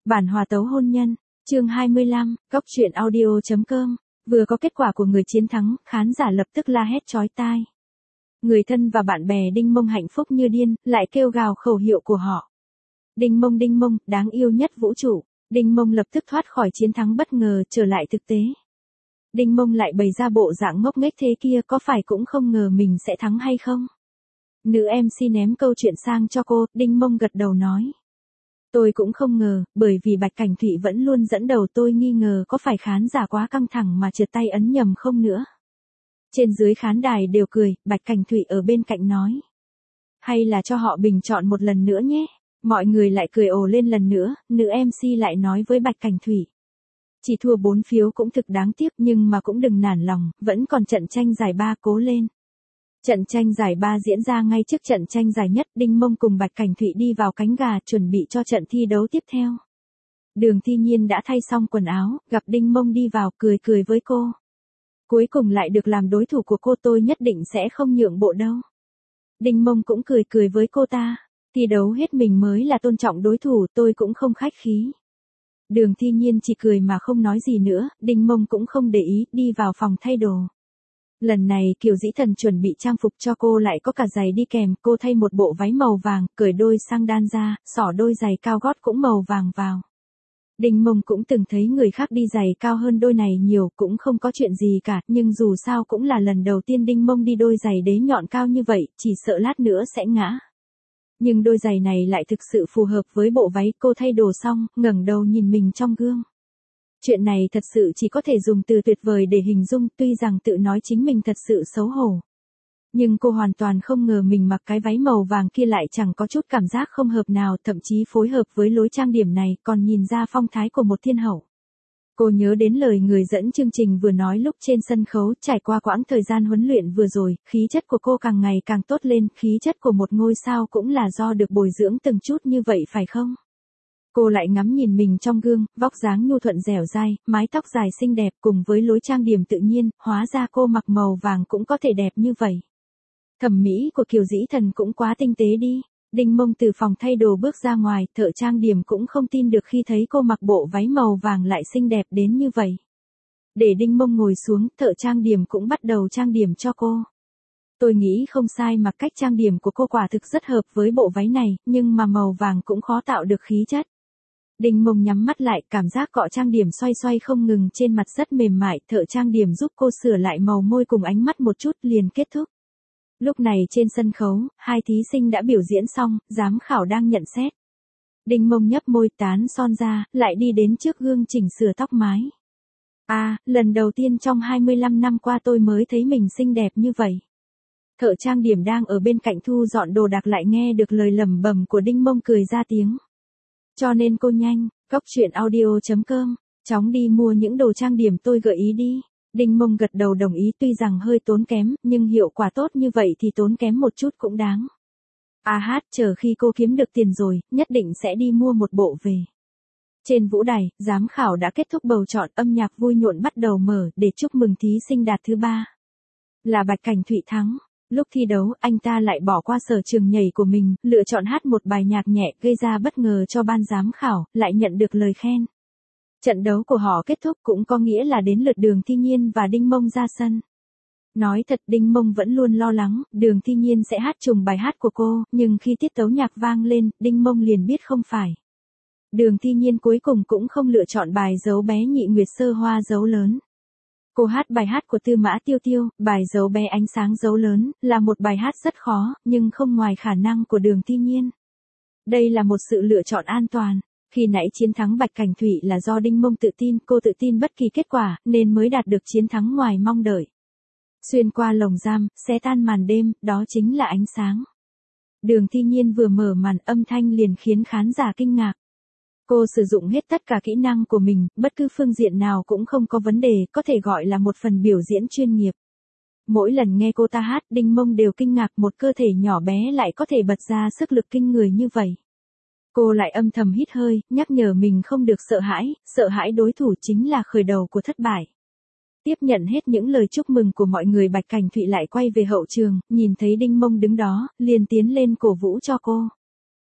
Bản hòa tấu hôn nhân, chương 25, góc truyện audio.com. Vừa có kết quả của người chiến thắng, khán giả lập tức la hét chói tai. Người thân và bạn bè Đinh Mông hạnh phúc như điên, lại kêu gào khẩu hiệu của họ. Đinh Mông, đáng yêu nhất vũ trụ. Đinh Mông lập tức thoát khỏi chiến thắng bất ngờ, trở lại thực tế. Đinh Mông lại bày ra bộ dạng ngốc nghếch thế kia, có phải cũng không ngờ mình sẽ thắng hay không? Nữ MC ném câu chuyện sang cho cô, Đinh Mông gật đầu nói. Tôi cũng không ngờ, bởi vì Bạch Cảnh Thụy vẫn luôn dẫn đầu, tôi nghi ngờ có phải khán giả quá căng thẳng mà trượt tay ấn nhầm không nữa. Trên dưới khán đài đều cười, Bạch Cảnh Thụy ở bên cạnh nói. Hay là cho họ bình chọn một lần nữa nhé. Mọi người lại cười ồ lên lần nữa, nữ MC lại nói với Bạch Cảnh Thụy. Chỉ thua 4 phiếu cũng thực đáng tiếc, nhưng mà cũng đừng nản lòng, vẫn còn trận tranh giải 3, cố lên. Trận tranh giải 3 diễn ra ngay trước trận tranh giải nhất, Đinh Mông cùng Bạch Cảnh Thụy đi vào cánh gà chuẩn bị cho trận thi đấu tiếp theo. Đường Thi Nhiên đã thay xong quần áo, gặp Đinh Mông đi vào, cười với cô. Cuối cùng lại được làm đối thủ của cô, tôi nhất định sẽ không nhượng bộ đâu. Đinh Mông cũng cười với cô ta. Thi đấu hết mình mới là tôn trọng đối thủ, tôi cũng không khách khí. Đường Thi Nhiên chỉ cười mà không nói gì nữa, Đinh Mông cũng không để ý, đi vào phòng thay đồ. Lần này Kiều Dĩ Thần chuẩn bị trang phục cho cô, lại có cả giày đi kèm, cô thay một bộ váy màu vàng, cởi đôi sang đan ra, xỏ đôi giày cao gót cũng màu vàng vào. Đinh Mông cũng từng thấy người khác đi giày cao hơn đôi này nhiều, cũng không có chuyện gì cả, nhưng dù sao cũng là lần đầu tiên Đinh Mông đi đôi giày đế nhọn cao như vậy, chỉ sợ lát nữa sẽ ngã. Nhưng đôi giày này lại thực sự phù hợp với bộ váy, cô thay đồ xong, ngẩng đầu nhìn mình trong gương. Chuyện này thật sự chỉ có thể dùng từ tuyệt vời để hình dung, tuy rằng tự nói chính mình thật sự xấu hổ. Nhưng cô hoàn toàn không ngờ mình mặc cái váy màu vàng kia lại chẳng có chút cảm giác không hợp nào, thậm chí phối hợp với lối trang điểm này còn nhìn ra phong thái của một thiên hậu. Cô nhớ đến lời người dẫn chương trình vừa nói lúc trên sân khấu, trải qua quãng thời gian huấn luyện vừa rồi, khí chất của cô càng ngày càng tốt lên, khí chất của một ngôi sao cũng là do được bồi dưỡng từng chút như vậy phải không? Cô lại ngắm nhìn mình trong gương, vóc dáng nhu thuận dẻo dai, mái tóc dài xinh đẹp cùng với lối trang điểm tự nhiên, hóa ra cô mặc màu vàng cũng có thể đẹp như vậy. Thẩm mỹ của Kiều Dĩ Thần cũng quá tinh tế đi. Đinh Mông từ phòng thay đồ bước ra ngoài, thợ trang điểm cũng không tin được khi thấy cô mặc bộ váy màu vàng lại xinh đẹp đến như vậy. Để Đinh Mông ngồi xuống, thợ trang điểm cũng bắt đầu trang điểm cho cô. Tôi nghĩ không sai mà cách trang điểm của cô quả thực rất hợp với bộ váy này, nhưng mà màu vàng cũng khó tạo được khí chất. Đinh Mông nhắm mắt lại, cảm giác cọ trang điểm xoay không ngừng trên mặt rất mềm mại, thợ trang điểm giúp cô sửa lại màu môi cùng ánh mắt một chút liền kết thúc. Lúc này trên sân khấu, 2 thí sinh đã biểu diễn xong, giám khảo đang nhận xét. Đinh Mông nhấp môi tán son ra, lại đi đến trước gương chỉnh sửa tóc mái. Lần đầu tiên trong 25 năm qua tôi mới thấy mình xinh đẹp như vậy. Thợ trang điểm đang ở bên cạnh thu dọn đồ đạc lại nghe được lời lẩm bẩm của Đinh Mông, cười ra tiếng. Cho nên cô nhanh, góc truyện audio.com, chóng đi mua những đồ trang điểm tôi gợi ý đi. Đinh Mông gật đầu đồng ý, tuy rằng hơi tốn kém, nhưng hiệu quả tốt như vậy thì tốn kém một chút cũng đáng. Chờ khi cô kiếm được tiền rồi, nhất định sẽ đi mua một bộ về. Trên vũ đài, giám khảo đã kết thúc bầu chọn, âm nhạc vui nhộn bắt đầu mở để chúc mừng thí sinh đạt thứ 3. Là Bạch Cảnh Thụy thắng. Lúc thi đấu, anh ta lại bỏ qua sở trường nhảy của mình, lựa chọn hát một bài nhạc nhẹ, gây ra bất ngờ cho ban giám khảo, lại nhận được lời khen. Trận đấu của họ kết thúc cũng có nghĩa là đến lượt Đường Thi Nhiên và Đinh Mông ra sân. Nói thật, Đinh Mông vẫn luôn lo lắng, Đường Thi Nhiên sẽ hát trùng bài hát của cô, nhưng khi tiết tấu nhạc vang lên, Đinh Mông liền biết không phải. Đường Thi Nhiên cuối cùng cũng không lựa chọn bài Dấu bé nhị nguyệt sơ hoa dấu lớn. Cô hát bài hát của Tư Mã Tiêu Tiêu, bài Dấu bé ánh sáng dấu lớn, là một bài hát rất khó, nhưng không ngoài khả năng của Đường Thi Nhiên. Đây là một sự lựa chọn an toàn. Khi nãy chiến thắng Bạch Cảnh Thụy là do Đinh Mông tự tin, cô tự tin bất kỳ kết quả, nên mới đạt được chiến thắng ngoài mong đợi. Xuyên qua lồng giam, xé tan màn đêm, đó chính là ánh sáng. Đường Thi Nhiên vừa mở màn, âm thanh liền khiến khán giả kinh ngạc. Cô sử dụng hết tất cả kỹ năng của mình, bất cứ phương diện nào cũng không có vấn đề, có thể gọi là một phần biểu diễn chuyên nghiệp. Mỗi lần nghe cô ta hát, Đinh Mông đều kinh ngạc, một cơ thể nhỏ bé lại có thể bật ra sức lực kinh người như vậy. Cô lại âm thầm hít hơi, nhắc nhở mình không được sợ hãi đối thủ chính là khởi đầu của thất bại. Tiếp nhận hết những lời chúc mừng của mọi người, Bạch Cảnh Thụy lại quay về hậu trường, nhìn thấy Đinh Mông đứng đó, liền tiến lên cổ vũ cho cô.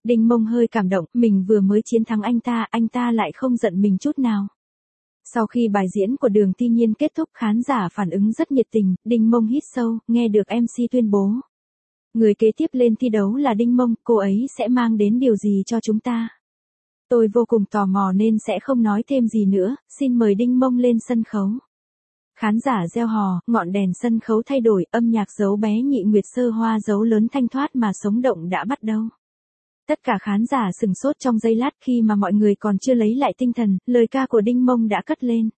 Đinh Mông hơi cảm động, mình vừa mới chiến thắng anh ta lại không giận mình chút nào. Sau khi bài diễn của Đường Thi Nhiên kết thúc, khán giả phản ứng rất nhiệt tình, Đinh Mông hít sâu, nghe được MC tuyên bố. Người kế tiếp lên thi đấu là Đinh Mông, cô ấy sẽ mang đến điều gì cho chúng ta? Tôi vô cùng tò mò nên sẽ không nói thêm gì nữa, xin mời Đinh Mông lên sân khấu. Khán giả reo hò, ngọn đèn sân khấu thay đổi, âm nhạc dấu bé nhị nguyệt sơ hoa dấu lớn thanh thoát mà sống động đã bắt đầu. Tất cả khán giả sừng sốt trong giây lát, khi mà mọi người còn chưa lấy lại tinh thần, lời ca của Đinh Mông đã cất lên.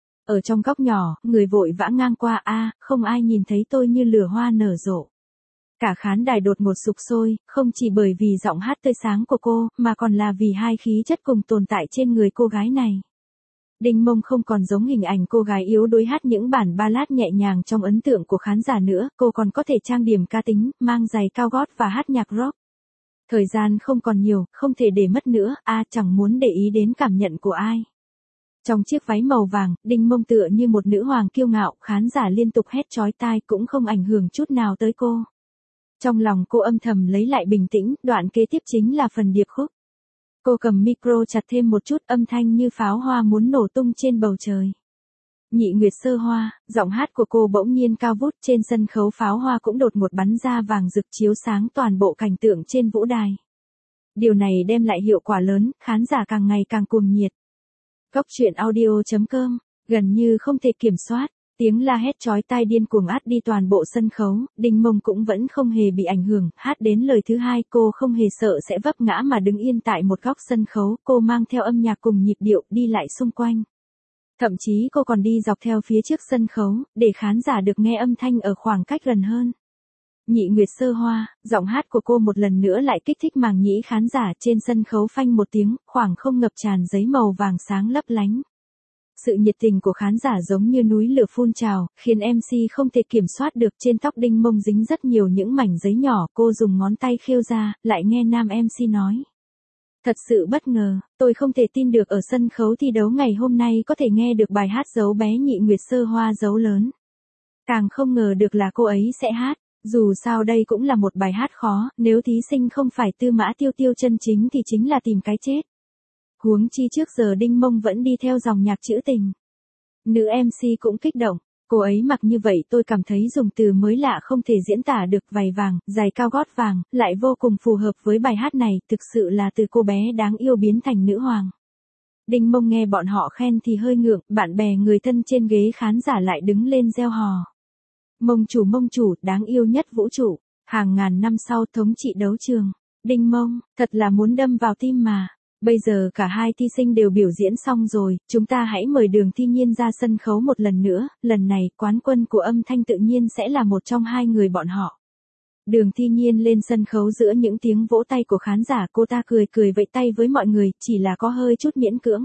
Ở trong góc nhỏ, người vội vã ngang qua, không ai nhìn thấy tôi như lửa hoa nở rộ. Cả khán đài đột ngột sục sôi, không chỉ bởi vì giọng hát tươi sáng của cô, mà còn là vì hai khí chất cùng tồn tại trên người cô gái này. Đinh Mông không còn giống hình ảnh cô gái yếu đuối hát những bản ballad nhẹ nhàng trong ấn tượng của khán giả nữa, cô còn có thể trang điểm cá tính, mang giày cao gót và hát nhạc rock. Thời gian không còn nhiều, không thể để mất nữa, chẳng muốn để ý đến cảm nhận của ai. Trong chiếc váy màu vàng, Đinh Mông tựa như một nữ hoàng kiêu ngạo, khán giả liên tục hét chói tai cũng không ảnh hưởng chút nào tới cô. Trong lòng cô âm thầm lấy lại bình tĩnh, đoạn kế tiếp chính là phần điệp khúc. Cô cầm micro chặt thêm một chút, âm thanh như pháo hoa muốn nổ tung trên bầu trời. Nhị nguyệt sơ hoa, giọng hát của cô bỗng nhiên cao vút, trên sân khấu pháo hoa cũng đột ngột bắn ra vàng rực chiếu sáng toàn bộ cảnh tượng trên vũ đài. Điều này đem lại hiệu quả lớn, khán giả càng ngày càng cuồng nhiệt. Góc truyện audio.com, gần như không thể kiểm soát, tiếng la hét chói tai điên cuồng át đi toàn bộ sân khấu, Đinh Mông cũng vẫn không hề bị ảnh hưởng, hát đến lời thứ hai cô không hề sợ sẽ vấp ngã mà đứng yên tại một góc sân khấu, cô mang theo âm nhạc cùng nhịp điệu đi lại xung quanh. Thậm chí cô còn đi dọc theo phía trước sân khấu, để khán giả được nghe âm thanh ở khoảng cách gần hơn. Nhị nguyệt sơ hoa, giọng hát của cô một lần nữa lại kích thích màng nhĩ khán giả, trên sân khấu phanh một tiếng, khoảng không ngập tràn giấy màu vàng sáng lấp lánh. Sự nhiệt tình của khán giả giống như núi lửa phun trào, khiến MC không thể kiểm soát được, trên tóc Đinh Mông dính rất nhiều những mảnh giấy nhỏ, cô dùng ngón tay khêu ra, lại nghe nam MC nói. Thật sự bất ngờ, tôi không thể tin được ở sân khấu thi đấu ngày hôm nay có thể nghe được bài hát dấu bé nhị nguyệt sơ hoa dấu lớn. Càng không ngờ được là cô ấy sẽ hát, dù sao đây cũng là một bài hát khó, nếu thí sinh không phải Tư Mã Tiêu Tiêu chân chính thì chính là tìm cái chết. Huống chi trước giờ Đinh Mông vẫn đi theo dòng nhạc trữ tình. Nữ MC cũng kích động, cô ấy mặc như vậy tôi cảm thấy dùng từ mới lạ không thể diễn tả được, váy vàng, giày cao gót vàng, lại vô cùng phù hợp với bài hát này, thực sự là từ cô bé đáng yêu biến thành nữ hoàng. Đinh Mông nghe bọn họ khen thì hơi ngượng, bạn bè người thân trên ghế khán giả lại đứng lên reo hò. Mông chủ, đáng yêu nhất vũ trụ, hàng ngàn năm sau thống trị đấu trường. Đinh Mông, thật là muốn đâm vào tim mà. Bây giờ cả hai thi sinh đều biểu diễn xong rồi, chúng ta hãy mời Đường Thi Nhiên ra sân khấu một lần nữa, lần này quán quân của âm thanh tự nhiên sẽ là một trong hai người bọn họ. Đường Thi Nhiên lên sân khấu giữa những tiếng vỗ tay của khán giả, cô ta cười vẫy tay với mọi người, chỉ là có hơi chút miễn cưỡng.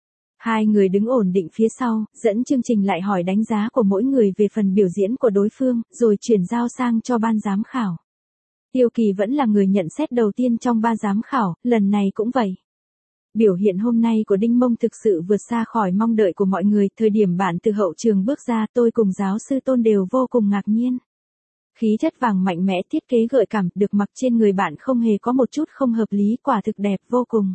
Hai người đứng ổn định phía sau, dẫn chương trình lại hỏi đánh giá của mỗi người về phần biểu diễn của đối phương, rồi chuyển giao sang cho ban giám khảo. Tiêu Kỳ vẫn là người nhận xét đầu tiên trong ba giám khảo, lần này cũng vậy. Biểu hiện hôm nay của Đinh Mông thực sự vượt xa khỏi mong đợi của mọi người, thời điểm bạn từ hậu trường bước ra tôi cùng giáo sư Tôn đều vô cùng ngạc nhiên. Khí chất vàng mạnh mẽ, thiết kế gợi cảm, được mặc trên người bạn không hề có một chút không hợp lý, quả thực đẹp vô cùng.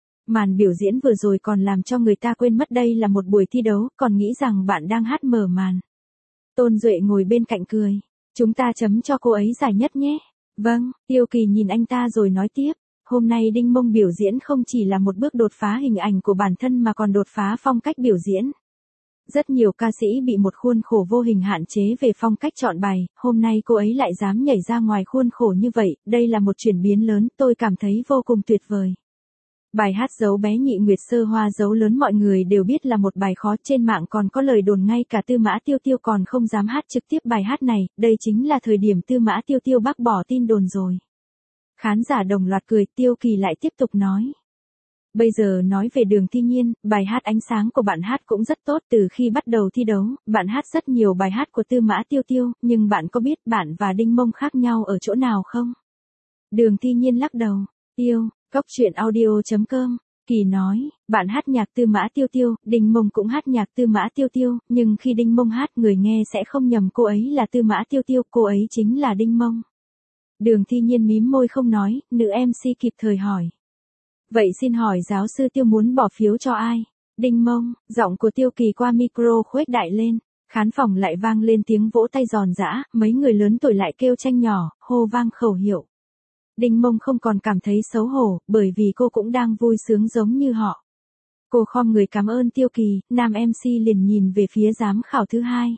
Màn biểu diễn vừa rồi còn làm cho người ta quên mất đây là một buổi thi đấu, còn nghĩ rằng bạn đang hát mở màn. Tôn Duệ ngồi bên cạnh cười. Chúng ta chấm cho cô ấy giải nhất nhé. Vâng, Tiêu Kỳ nhìn anh ta rồi nói tiếp. Hôm nay Đinh Mông biểu diễn không chỉ là một bước đột phá hình ảnh của bản thân mà còn đột phá phong cách biểu diễn. Rất nhiều ca sĩ bị một khuôn khổ vô hình hạn chế về phong cách chọn bài, hôm nay cô ấy lại dám nhảy ra ngoài khuôn khổ như vậy, đây là một chuyển biến lớn, tôi cảm thấy vô cùng tuyệt vời. Bài hát dấu bé nhị nguyệt sơ hoa dấu lớn mọi người đều biết là một bài khó, trên mạng còn có lời đồn ngay cả Tư Mã Tiêu Tiêu còn không dám hát trực tiếp bài hát này, đây chính là thời điểm Tư Mã Tiêu Tiêu bác bỏ tin đồn rồi. Khán giả đồng loạt cười, Tiêu Kỳ lại tiếp tục nói. Bây giờ nói về Đường Thi Nhiên, bài hát ánh sáng của bạn hát cũng rất tốt, từ khi bắt đầu thi đấu, bạn hát rất nhiều bài hát của Tư Mã Tiêu Tiêu, nhưng bạn có biết bạn và Đinh Mông khác nhau ở chỗ nào không? Đường Thi Nhiên lắc đầu, Góc truyện audio.com, Kỳ nói, bạn hát nhạc Tư Mã Tiêu Tiêu, Đinh Mông cũng hát nhạc Tư Mã Tiêu Tiêu, nhưng khi Đinh Mông hát người nghe sẽ không nhầm cô ấy là Tư Mã Tiêu Tiêu, cô ấy chính là Đinh Mông. Đường Thi Nhiên mím môi không nói, nữ MC kịp thời hỏi. Vậy xin hỏi giáo sư Tiêu muốn bỏ phiếu cho ai? Đinh Mông, giọng của Tiêu Kỳ qua micro khuếch đại lên. Khán phòng lại vang lên tiếng vỗ tay giòn giã, mấy người lớn tuổi lại kêu tranh nhỏ, hô vang khẩu hiệu. Đinh Mông không còn cảm thấy xấu hổ, bởi vì cô cũng đang vui sướng giống như họ. Cô khom người cảm ơn Tiêu Kỳ, nam MC liền nhìn về phía giám khảo thứ hai.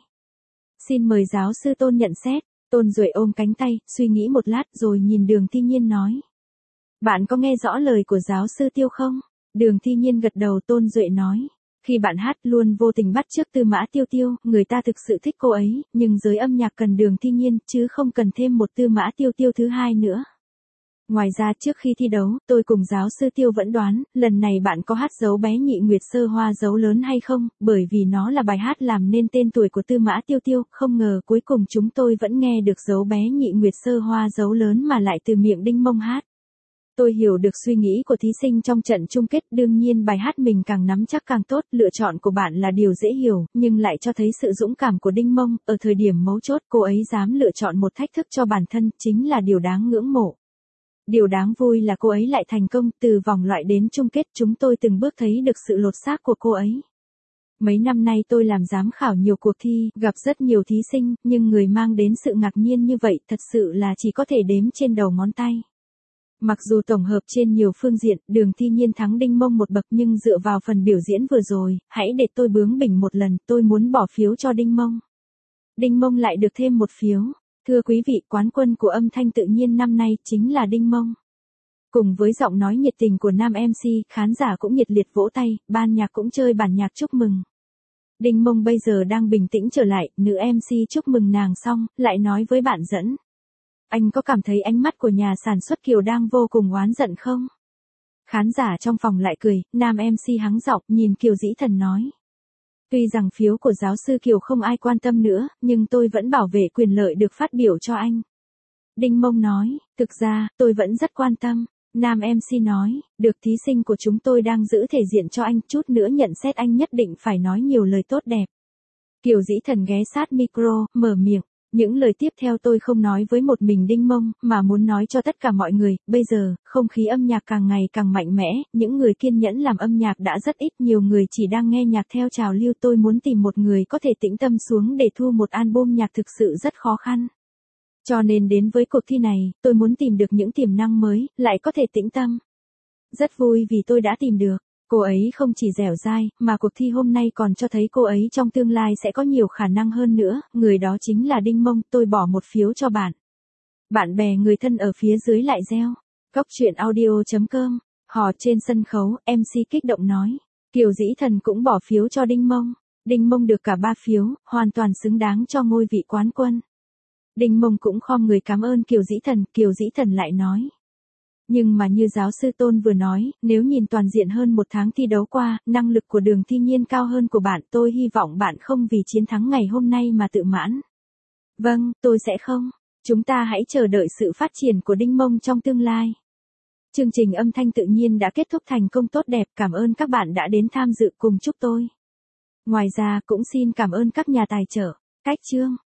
Xin mời giáo sư Tôn nhận xét. Tôn Duệ ôm cánh tay, suy nghĩ một lát rồi nhìn Đường Thi Nhiên nói. Bạn có nghe rõ lời của giáo sư Tiêu không? Đường Thi Nhiên gật đầu. Tôn Duệ nói. Khi bạn hát luôn vô tình bắt chước Tư Mã Tiêu Tiêu, người ta thực sự thích cô ấy, nhưng giới âm nhạc cần Đường Thi Nhiên, chứ không cần thêm một Tư Mã Tiêu Tiêu thứ hai nữa. Ngoài ra trước khi thi đấu, tôi cùng giáo sư Tiêu vẫn đoán, lần này bạn có hát dấu bé nhị nguyệt sơ hoa dấu lớn hay không, bởi vì nó là bài hát làm nên tên tuổi của Tư Mã Tiêu Tiêu, không ngờ cuối cùng chúng tôi vẫn nghe được dấu bé nhị nguyệt sơ hoa dấu lớn mà lại từ miệng Đinh Mông hát. Tôi hiểu được suy nghĩ của thí sinh trong trận chung kết, đương nhiên bài hát mình càng nắm chắc càng tốt, lựa chọn của bạn là điều dễ hiểu, nhưng lại cho thấy sự dũng cảm của Đinh Mông, ở thời điểm mấu chốt cô ấy dám lựa chọn một thách thức cho bản thân, chính là điều đáng ngưỡng mộ. Điều đáng vui là cô ấy lại thành công, từ vòng loại đến chung kết chúng tôi từng bước thấy được sự lột xác của cô ấy. Mấy năm nay tôi làm giám khảo nhiều cuộc thi, gặp rất nhiều thí sinh, nhưng người mang đến sự ngạc nhiên như vậy thật sự là chỉ có thể đếm trên đầu ngón tay. Mặc dù tổng hợp trên nhiều phương diện, Đường Thi Nhiên thắng Đinh Mông một bậc nhưng dựa vào phần biểu diễn vừa rồi, hãy để tôi bướng bỉnh một lần, tôi muốn bỏ phiếu cho Đinh Mông. Đinh Mông lại được thêm một phiếu. Thưa quý vị, quán quân của âm thanh tự nhiên năm nay chính là Đinh Mông. Cùng với giọng nói nhiệt tình của nam MC, khán giả cũng nhiệt liệt vỗ tay, ban nhạc cũng chơi bản nhạc chúc mừng. Đinh Mông bây giờ đang bình tĩnh trở lại, nữ MC chúc mừng nàng xong, lại nói với bạn dẫn. Anh có cảm thấy ánh mắt của nhà sản xuất Kiều đang vô cùng oán giận không? Khán giả trong phòng lại cười, nam MC hắng giọng nhìn Kiều Dĩ Thần nói. Tuy rằng phiếu của giáo sư Kiều không ai quan tâm nữa, nhưng tôi vẫn bảo vệ quyền lợi được phát biểu cho anh. Đinh Mông nói, thực ra, tôi vẫn rất quan tâm. Nam MC nói, được thí sinh của chúng tôi đang giữ thể diện cho anh, chút nữa nhận xét anh nhất định phải nói nhiều lời tốt đẹp. Kiều Dĩ Thần ghé sát micro, mở miệng. Những lời tiếp theo tôi không nói với một mình Đinh Mông, mà muốn nói cho tất cả mọi người, bây giờ, không khí âm nhạc càng ngày càng mạnh mẽ, những người kiên nhẫn làm âm nhạc đã rất ít, nhiều người chỉ đang nghe nhạc theo trào lưu, tôi muốn tìm một người có thể tĩnh tâm xuống để thu một album nhạc thực sự rất khó khăn. Cho nên đến với cuộc thi này, tôi muốn tìm được những tiềm năng mới, lại có thể tĩnh tâm. Rất vui vì tôi đã tìm được. Cô ấy không chỉ dẻo dai, mà cuộc thi hôm nay còn cho thấy cô ấy trong tương lai sẽ có nhiều khả năng hơn nữa, người đó chính là Đinh Mông, tôi bỏ một phiếu cho bạn. Bạn bè người thân ở phía dưới lại reo. Góc truyện audio.com, hò trên sân khấu, MC kích động nói. Kiều Dĩ Thần cũng bỏ phiếu cho Đinh Mông. Đinh Mông được cả 3 phiếu, hoàn toàn xứng đáng cho ngôi vị quán quân. Đinh Mông cũng khom người cảm ơn Kiều Dĩ Thần lại nói. Nhưng mà như giáo sư Tôn vừa nói, nếu nhìn toàn diện hơn một tháng thi đấu qua, năng lực của Đường Thi Nhiên cao hơn của bạn, tôi hy vọng bạn không vì chiến thắng ngày hôm nay mà tự mãn. Vâng, tôi sẽ không. Chúng ta hãy chờ đợi sự phát triển của Đinh Mông trong tương lai. Chương trình âm thanh tự nhiên đã kết thúc thành công tốt đẹp, cảm ơn các bạn đã đến tham dự cùng chúc tôi. Ngoài ra cũng xin cảm ơn các nhà tài trợ. Cách chương